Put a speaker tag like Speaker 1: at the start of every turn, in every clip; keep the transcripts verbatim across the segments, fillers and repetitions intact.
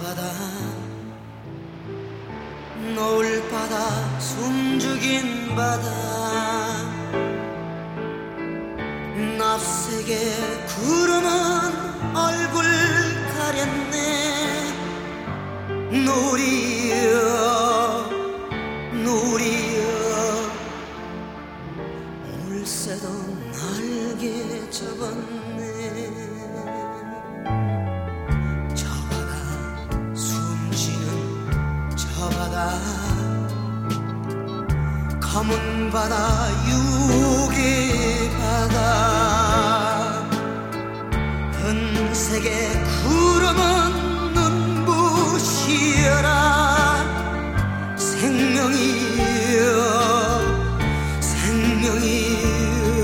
Speaker 1: 바다 노을 바다 숨죽인 바다 납색의 구름은 얼굴 가렸네 노을이여 노을이여 물새도 날개 접었네 저 바다 숨쉬는 저 바다 검은 바다 유혹의 바다 은색의 구름은 눈부시어라 생명이여 생명이여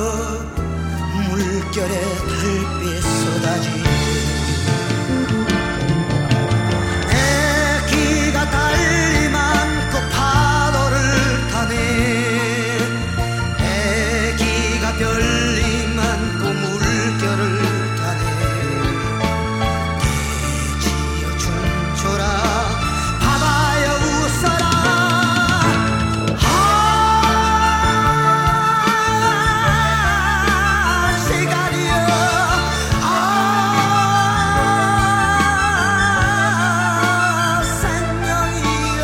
Speaker 1: 물결에 달빛 쏟아지 애기가 달리 많고 파도를 타네 애기가 별이 많고 물결을 타네 대지여 춤춰라 바다여 웃어라 아 시간이여 아 생명이여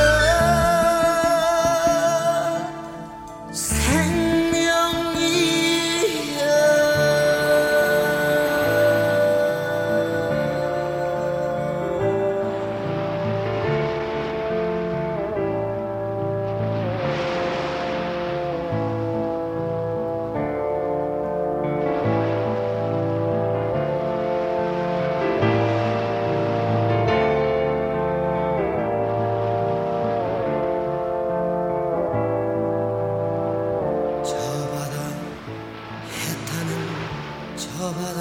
Speaker 1: 저 바다 해타는 저 바다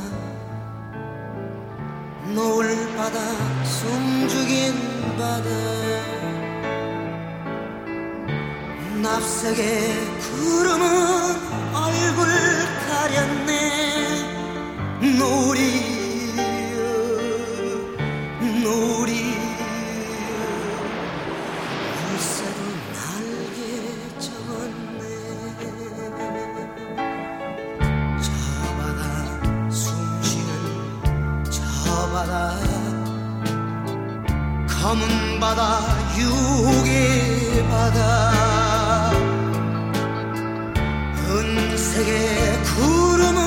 Speaker 1: 노을 바다 숨죽인 바다 납색의 구름은 얼굴 가렸네 노을이여 노을이여 물새도 날개 접었네 저 바다 숨쉬는 저 바다 검은 바다 유혹의 바다 은색의 구름은